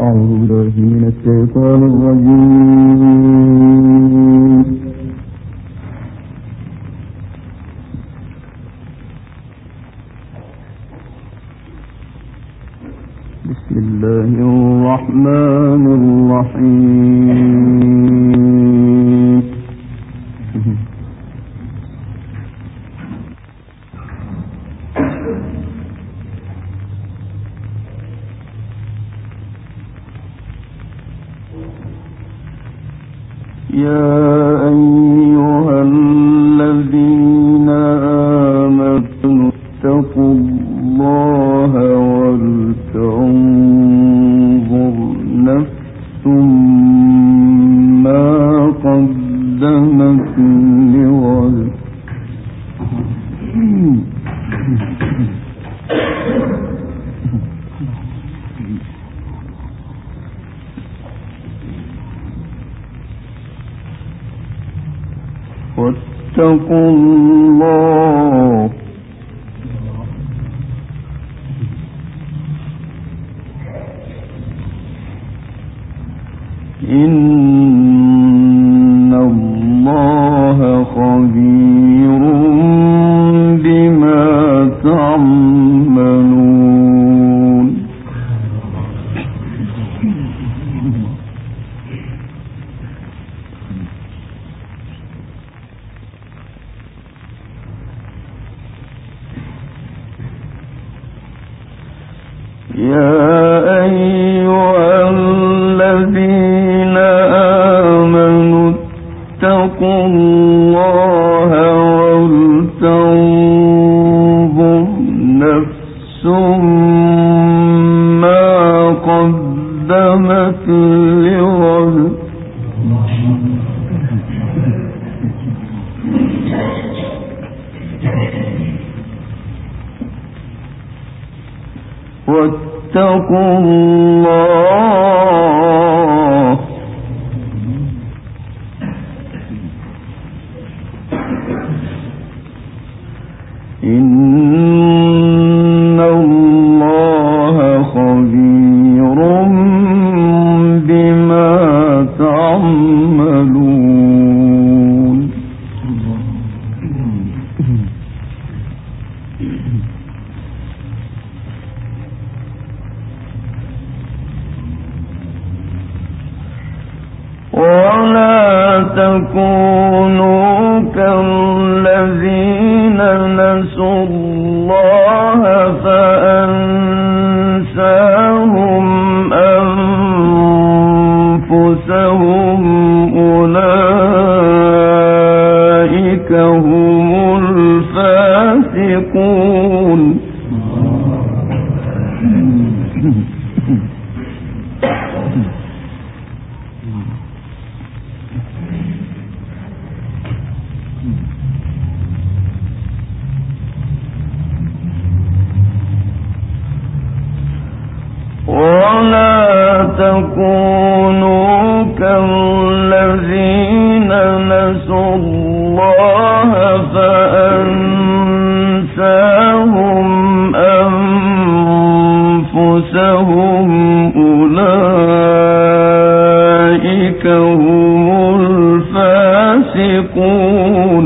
أعوذ بالله من الشيطان الرجيم. بسم الله الرحمن الرحيم. يا أيها الذين آمنوا اتقوا الله ولتنظر نفس ما قدمت لغد واتقوا الله إن الله خبير بما تعملون. يا أيها الذين آمنوا اتقوا الله ولتنظر نفس ما قدمت لغد واتقوا الله إن الله خبير بما تعملون. ولا تكونوا كالذين نسوا الله فأنساهم أنفسهم أولئك هم الفاسقون. ولا تكونوا كالذين نسوا الله فأنساهم أنفسهم أولئك هم الفاسقون.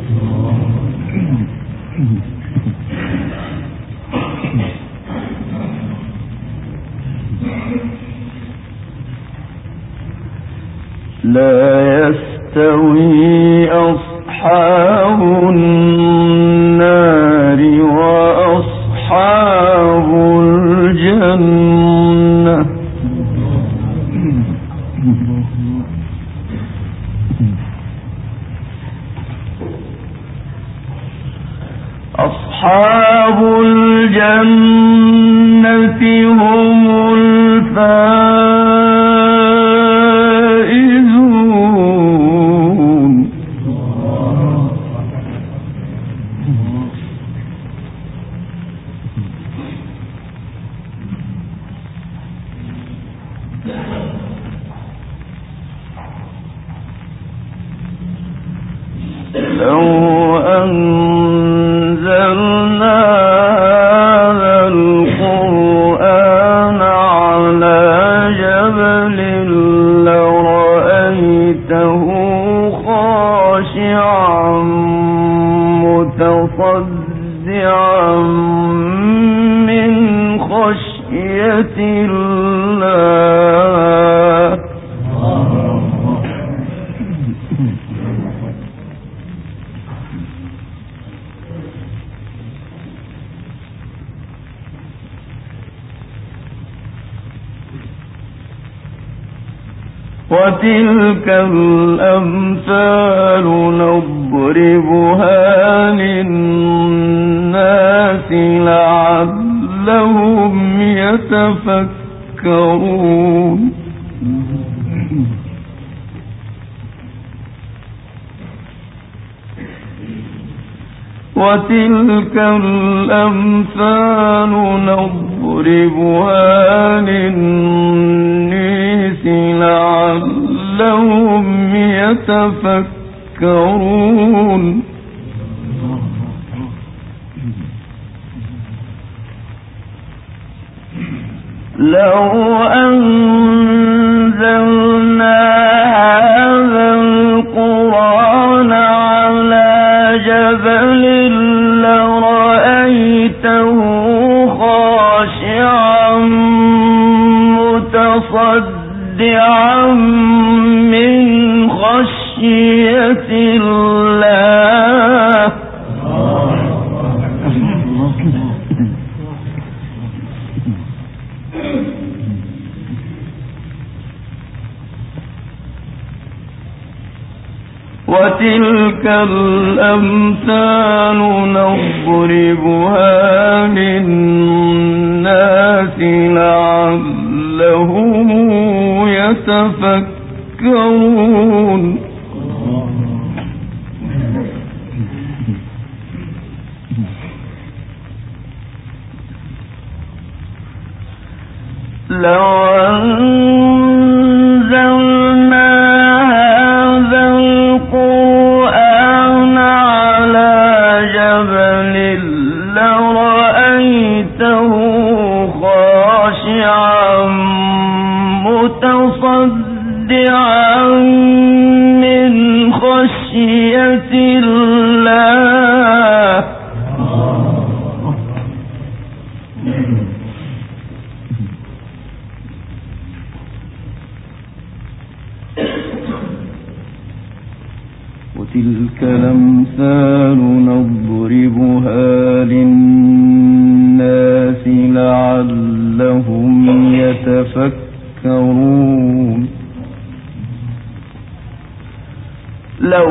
لا يستوي أصحاب النار وأصحاب الجنة أصحاب الجنة هم الفائزون. لو أنزلنا هذا القرآن على خشية الله. وتلك الأمثال نضربها للناس لعلهم يتفكرون. وتلك الأمثال نضربها للناس لعلهم يتفكرون. لو أنزلنا هذا القرآن على جبل لرأيته خاشعا متصدعا من خشية الله. وتلك الأمثال نضربها للناس لعلهم يتفكرون. لو أنزلنا هذا القرآن على جبل لرأيته خاشعا متصدعا من خشية الله. وتلك الأمثال نضربها للناس لعلهم يتفكرون. لو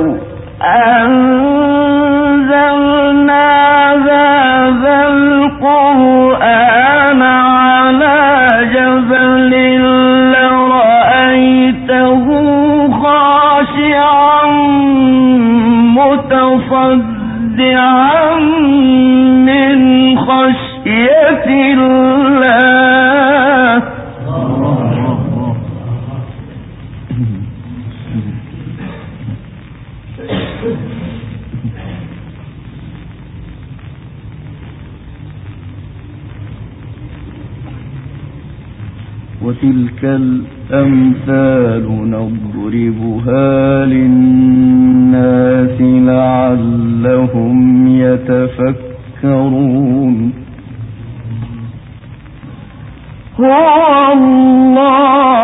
أنزلنا هذا القرآن على جبل لرأيته خاشعا متصدعا من خشية الله. وتلك الأمثال نضربها للناس لعلهم يتفكرون. هو الله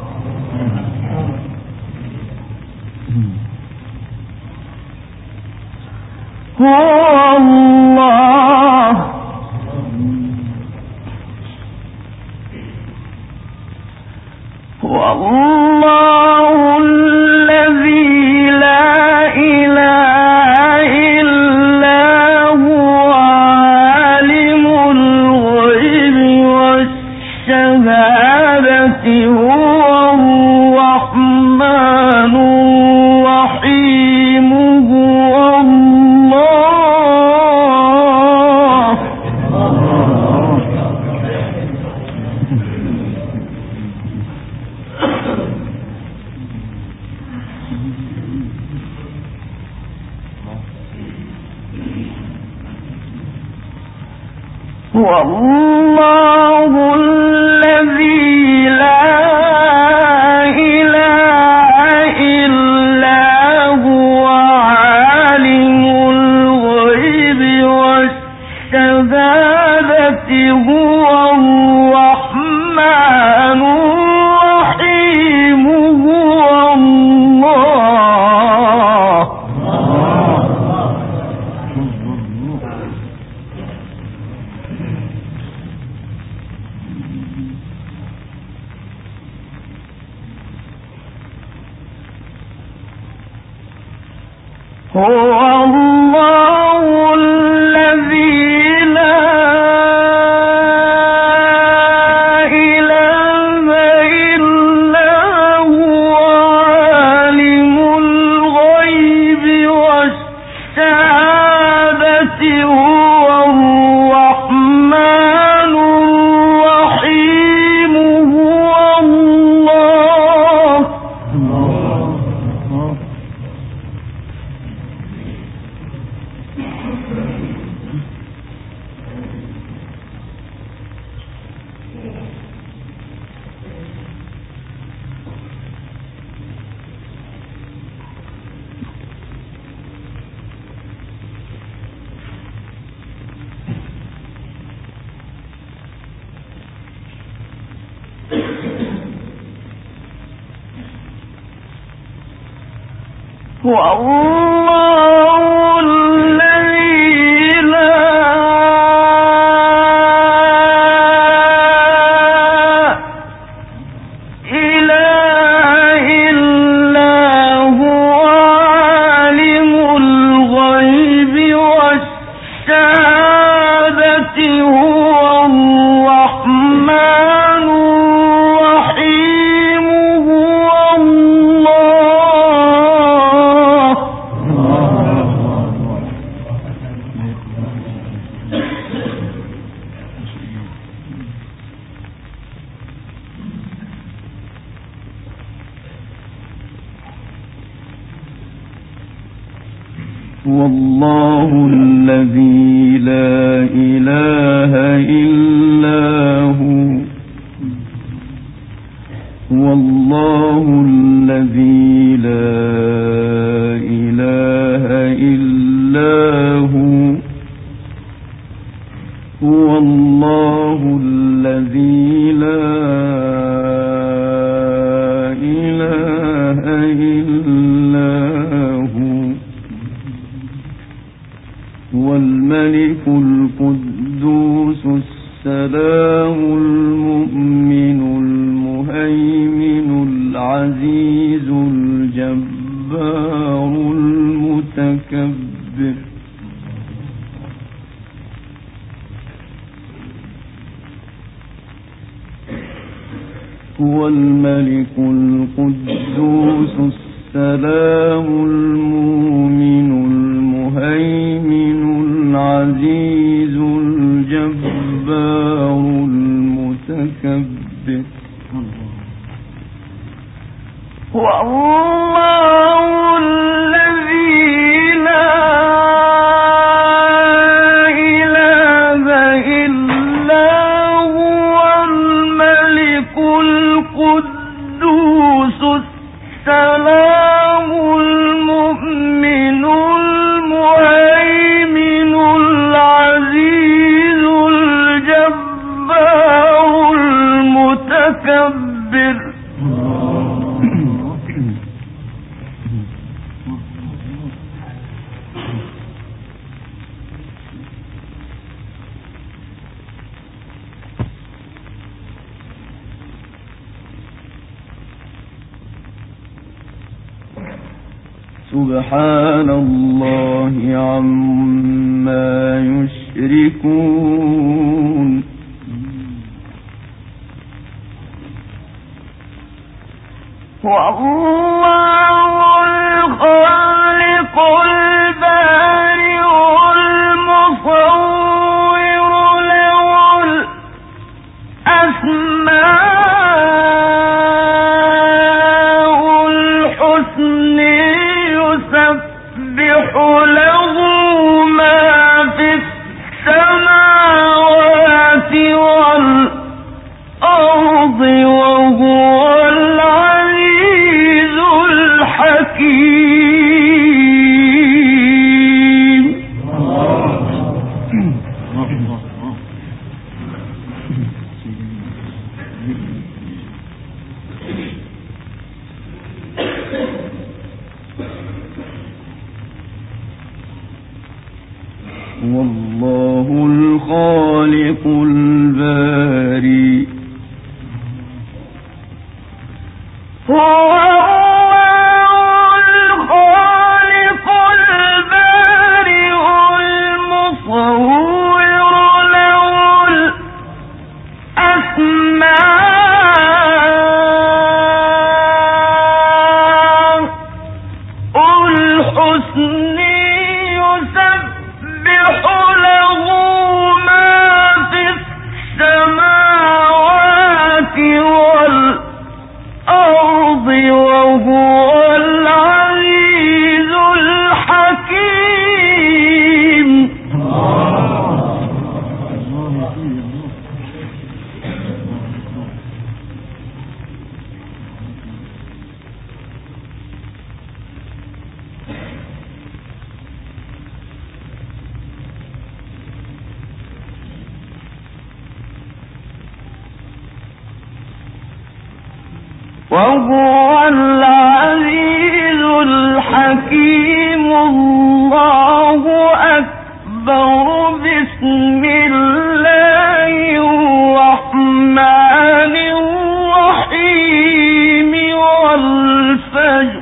والله الذي لا إله إلا هو عالم الغيب والشهادة هو الرحمن الرحيم هو الله. هو الله الذي لا إله إلا هو عالم الغيب والشهادة هو الرحمن والله الذي لا إله إلا هو والله الذي لا إله إلا هو والله الذي لا إله إلا هو والملك القدوس السلام المؤمن المهيمن العزيز الجبار المتكبر هو الملك القدوس السلام المؤمن المهيمن العزيز الجبار المتكبر والله الذي لا إله إلا هو الملك القدوس السلام المؤمن المهيمن العزيز الجبار المتكبر سبحان الله عما يشركون والله الخالق البارئ المصور له الأسماء الحسنى يسبح له ما في السماوات والأرض وهو العزيز الحكيم والله الخالق البارئ هو الخالق وهو العزيز الحكيم. الله أكبر. بسم الله الرحمن الرحيم. والفجر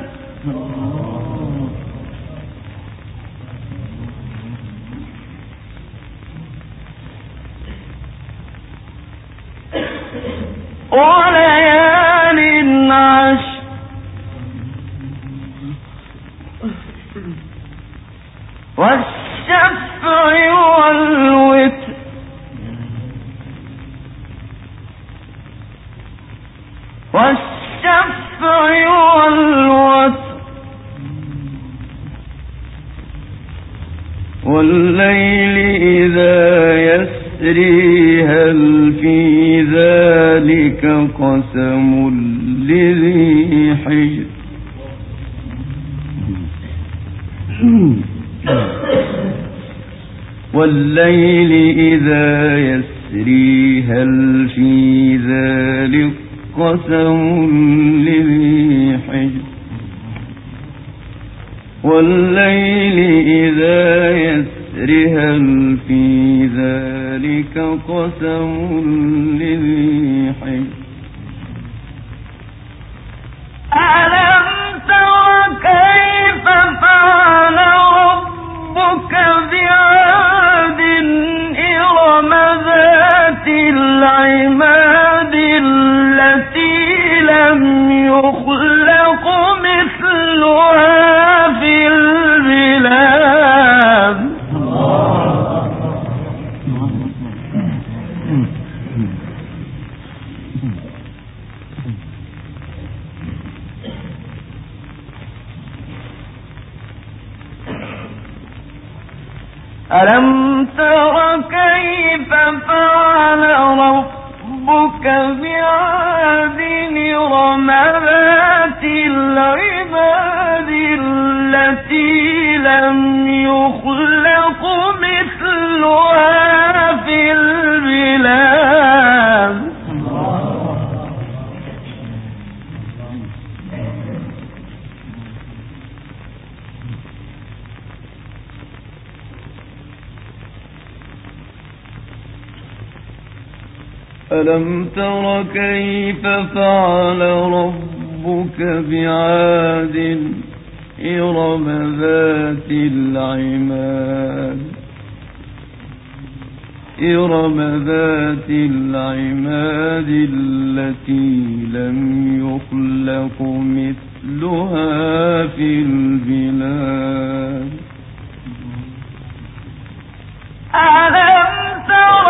وليال عشر. والشفع والوتر. والشفع والوتر. والليل إذا يسري هل في ذلك قسم لذي حجر. والليل إذا يسري هل في ذلك قسم لذي حجر. والليل إذا يسري هل في ذلك قسم لذي حجر. ألم تر كيف فعل ربك بعاد إرم ذات العماد التي لم يخلق مثلها في البلاد. ألم تر كيف فعل ربك بعاد إرم ذات العماد التي لم يخلق مثلها في البلاد. ألم تر كيف فعل ربك بعاد إرم ذات العماد. إرم ذات العماد التي لم يخلق مثلها في البلاد. ألم تر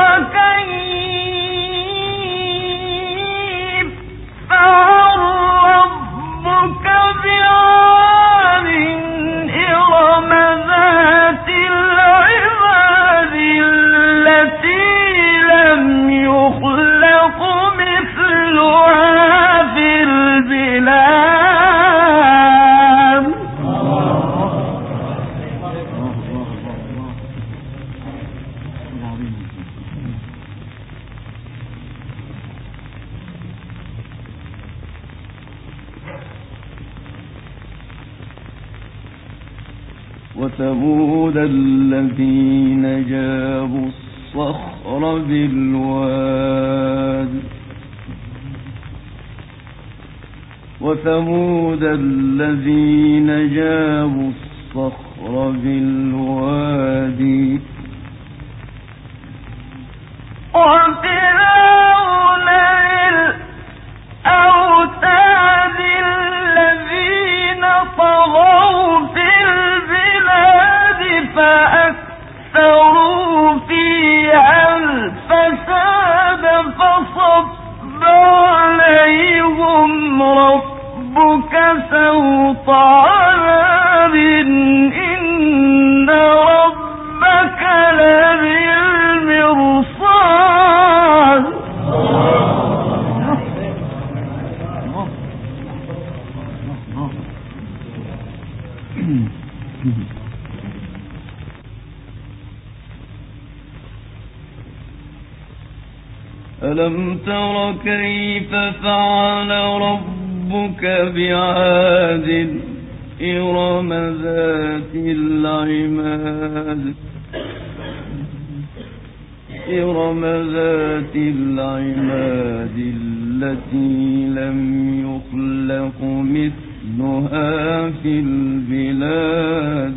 كيف فعل ربك بعاد إرم ذات العماد التي لم يخلق مثلها في البلاد. وثمود الذين جابوا الصخر بالواد. وثمود الذين جابوا الصخر بالوادي. وفرعون عذاب إن ربك لبالمرصاد ألم تر كيف فعل ربك بعاد إرم ذات العماد التي لم يخلق مثلها في البلاد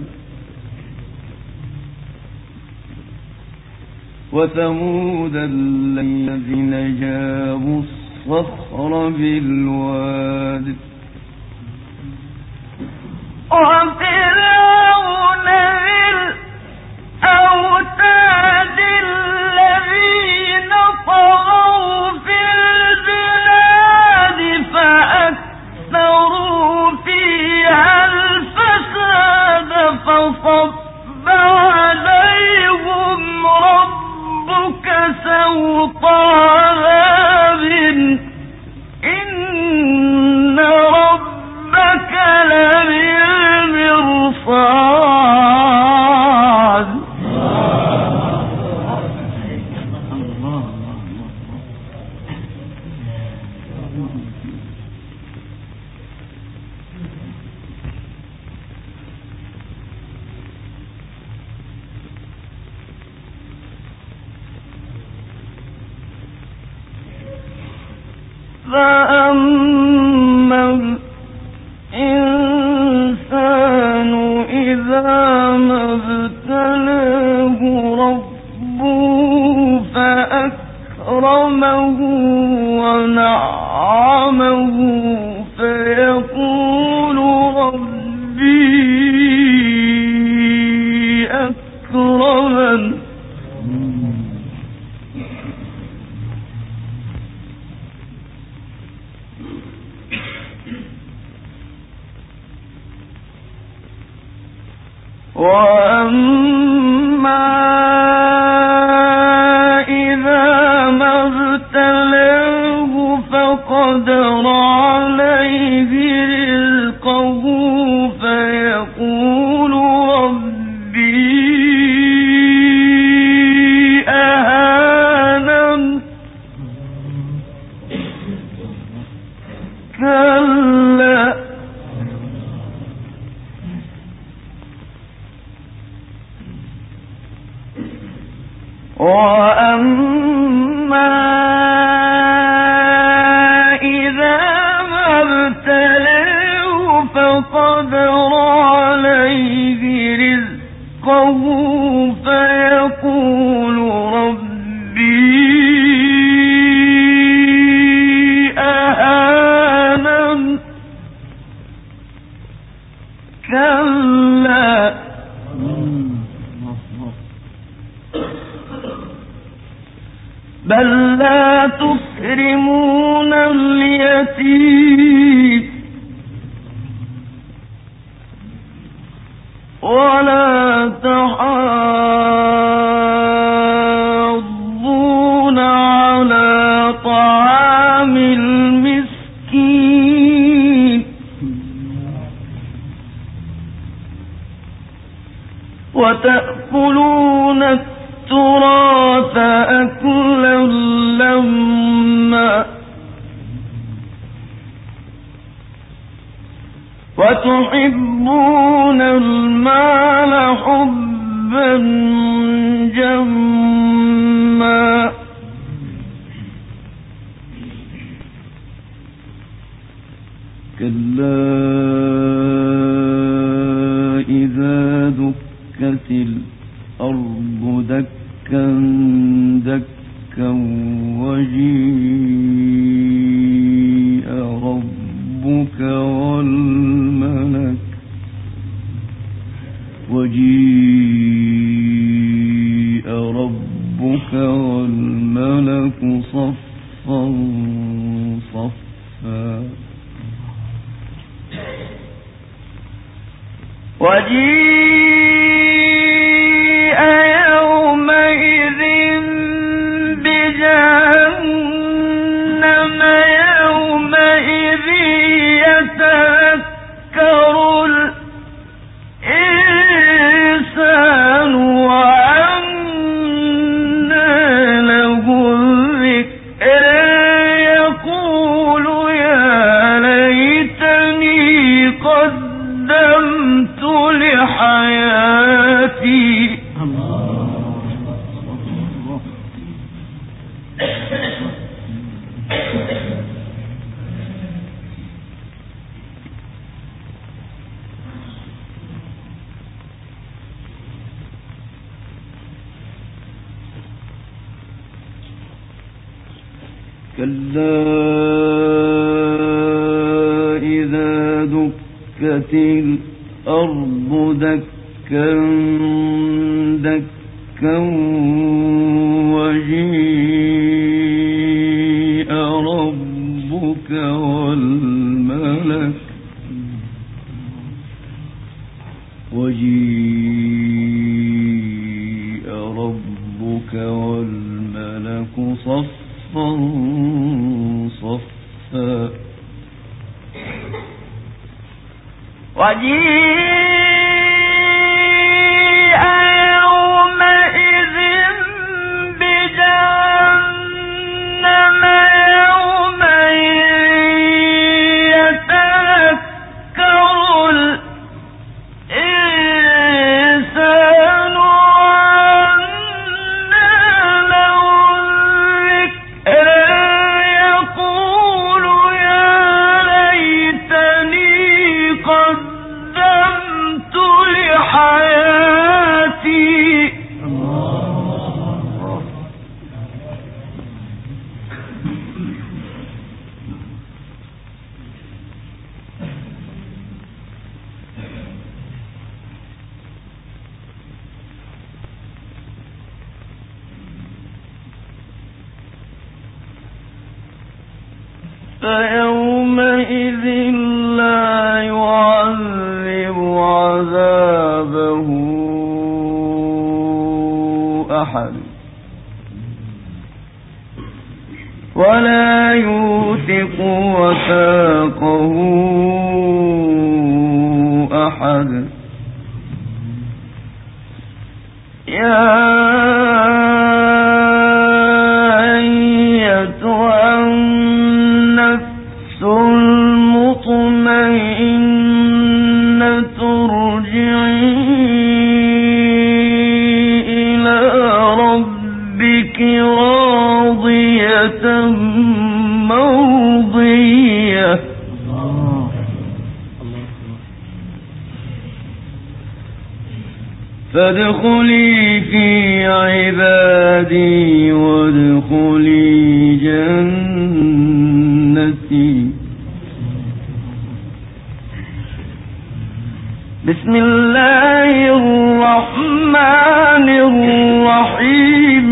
وثمود الذين جابوا الصخر بالواد وفرعون ذي الأوتاد الذين طغوا في البلاد فأكثروا فيها الفساد فصب عليهم ربك سوط عذاب إن ربك لبالمرصاد فأما الإنسان إذا ما ابتلاه ربه فأكرمه ونعمه فيقول ربي أكرمن وأما إذا ما ابتلاه فقدر عليه رزقه فيقول ربي أهانن كلا وأما إذا ما ابتلاه فقدر عليه رزقه فيقول ربي أهانن كلا بل لا تكرمون اليتيم ولا تحاضون على طعام المسكين وتأكلون التراث أكلا لما وتحبون المال حبا جما كلا إذا دكت الأرض دكا دكا وجيء ربك والملك صفا صفا وجيء يومئذ بجهنم يومئذ يتذكر الإنسان وأنى له الذكر يقول يا ليتني قدمت لحياتي. كلا إذا دكت الأرض دكا دكا وجيء ربك والملك صفا صفا. وجيء يومئذ بجهنم يومئذ يتذكر الإنسان وأنى له الذكر يقول يا ليتني قدمت لحياتي. فيومئذ لا يعذب عذابه أحد ولا يوثق وثاقه أحد. يا أيتها النفس المطمئنة ارجعي إلى ربك راضية مرضية. فادخلي في عبادي وادخلي جنتي. بسم الله الرحمن الرحيم.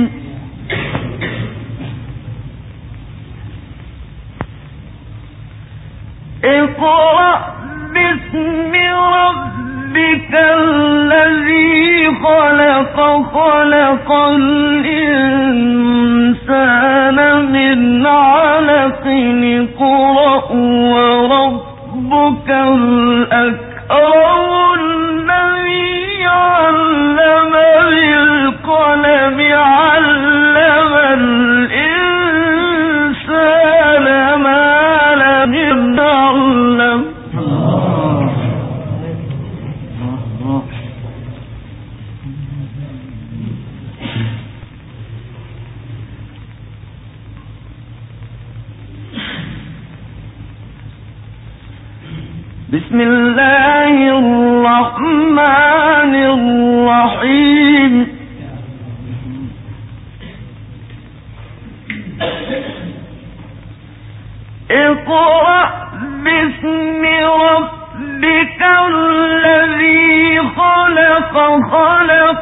اقرأ باسم ربك الذي خلق خلق الإنسان من علق اقرأ وربك الأكرم الذي علم بالقلم علم الإنسان ما لم يعلم. بسم الله الرحمن الرحيم. اقرأ باسم ربك الذي خلق خلق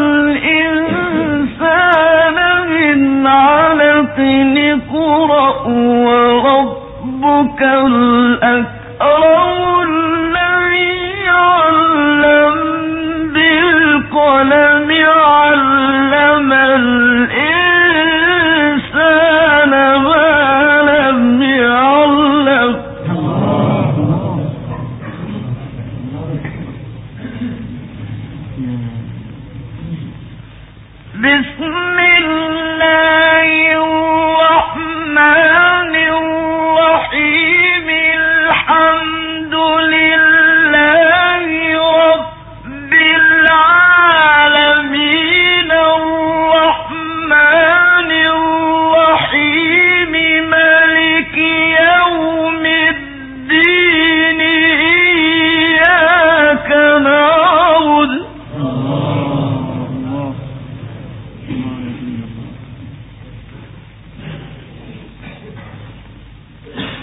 الإنسان من علق اقرأ وربك الأكرم الذي علم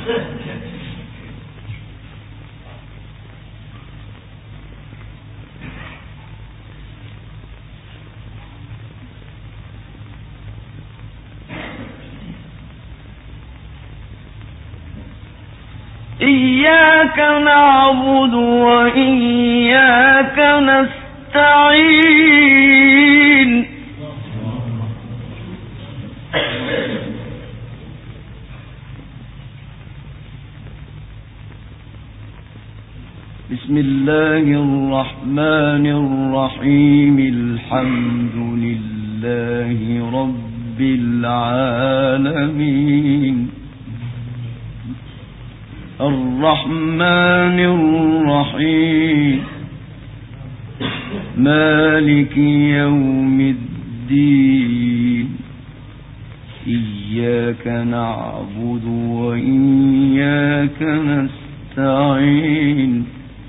إياك نعبد وإياك نستعين بسم الله الرحمن الرحيم الحمد لله رب العالمين الرحمن الرحيم مالك يوم الدين إياك نعبد وإياك نستعين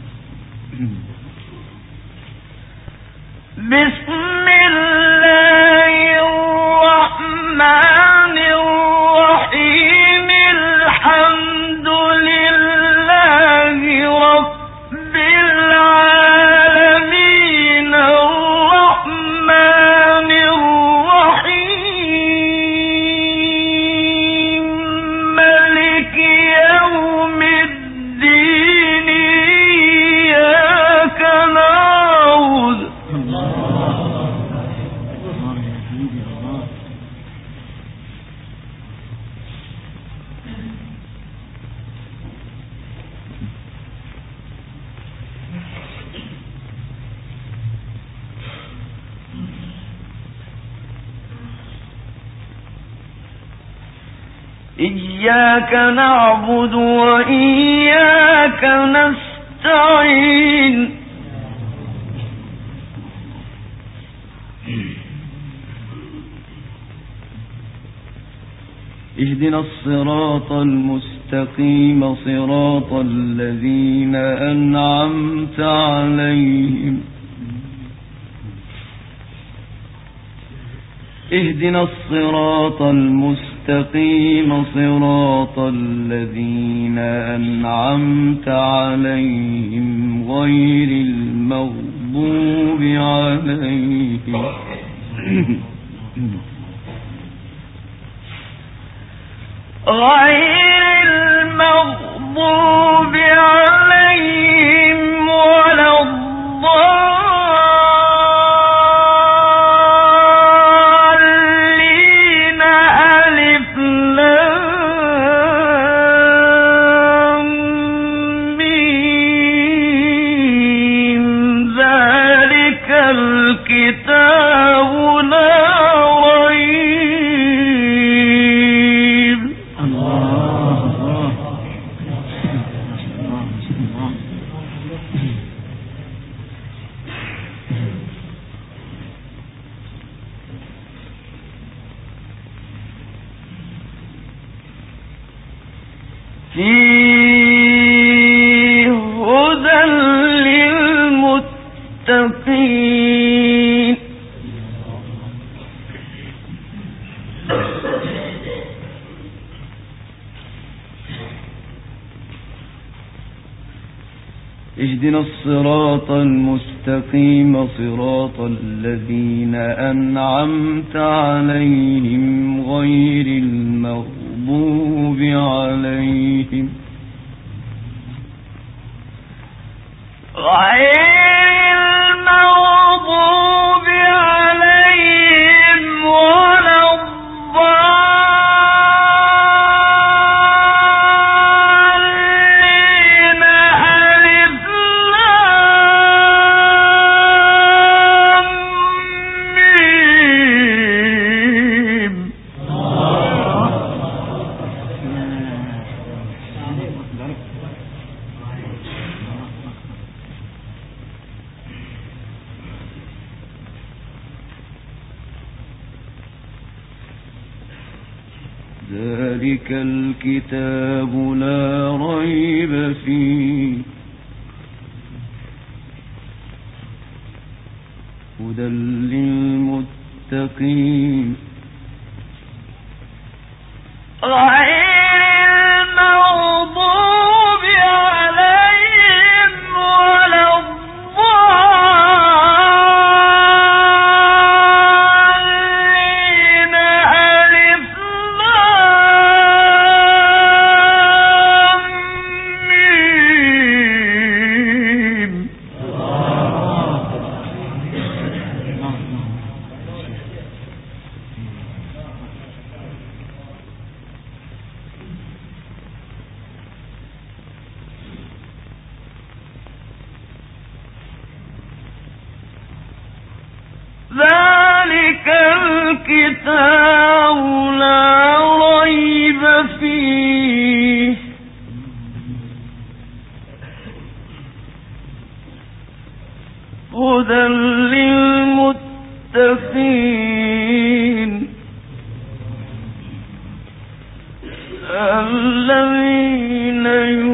بسم الله الرحمن الرحيم الحمد لله رب العالمين الرحمن الرحيم مالك يوم الدين إياك نعبد إياك نعبد وإياك نستعين اهدنا الصراط المستقيم صراط الذين أنعمت عليهم اهدنا الصراط المستقيم صراط الذين أنعمت عليهم غير المغضوب عليهم غير المغضوب عليهم ولا الضالين ألف لام ميم ذلك الكتاب لا ريب فيه هدى للمتقين اهدنا الصراط المستقيم صراط الذين أنعمت عليهم غير المغضوب عليهم ولا الضالين ألف لام ميم ذلك الكتاب لا ريب فيه هدى للمتقين غير المغضوب الكتاب لا ريب فيه هدى للمتقين الذين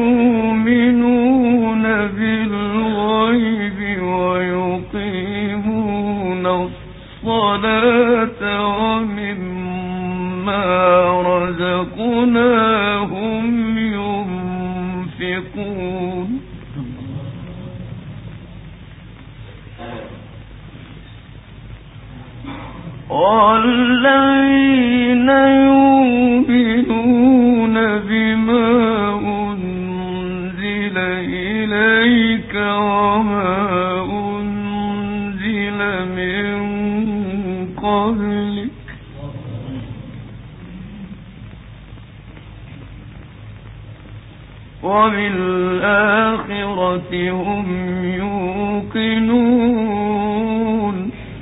يؤمنون بالغيب ويقيمون الصلاة ومما رزقناهم ينفقون والذين يؤمنون بما أنزل إليك وما أنزل من قبلك وبالآخرة هم يوقنون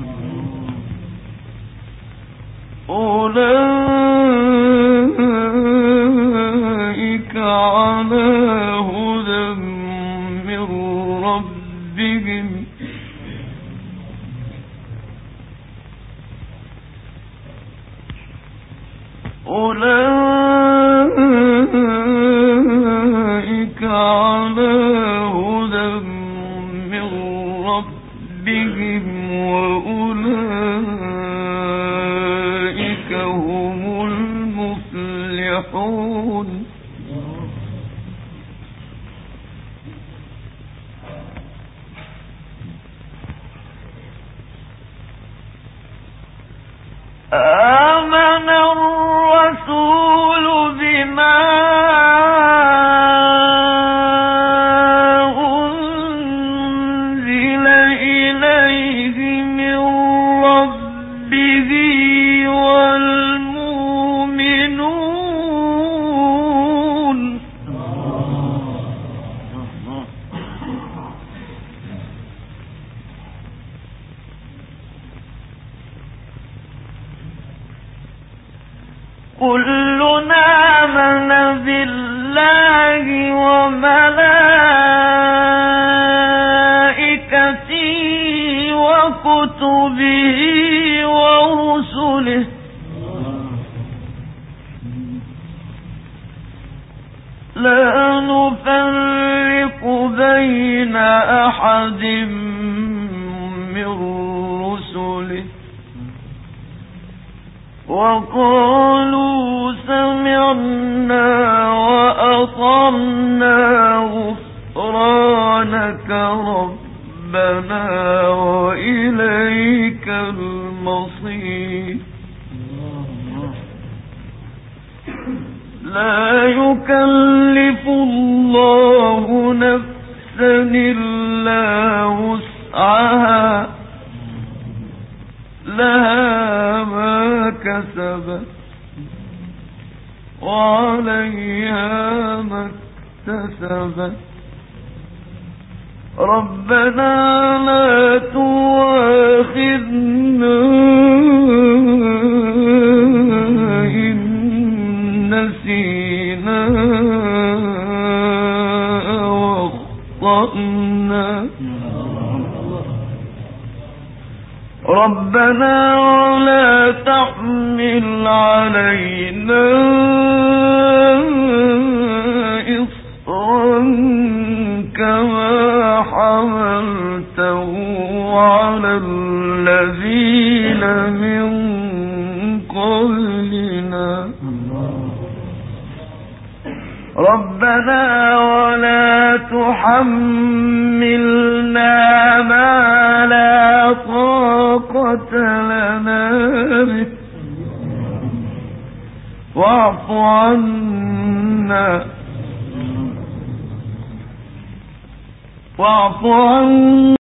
أولئك على هدى من ربهم أولئك على هدى من ربهم وأولئك هم المفلحون آمن الرسول بما أنزل إليه من ربه والمؤمنون كلنا آمن بالله وملائكته وكتبه ورسله لا نفرق بين أحد من رسله وقالوا سمعنا وأطعنا غفرانك ربنا وإليك المصير لا يكلف الله نفسا إلا وسعها لها ما كسبت وعليها ما اكتسبت ربنا لا تؤاخذنا إن نسينا وأخطأنا ربنا ولا تحمل علينا إصرا كما حملته على الذين من قبلنا ربنا ولا تحملنا ما لا طاقة لنا به واعف عنا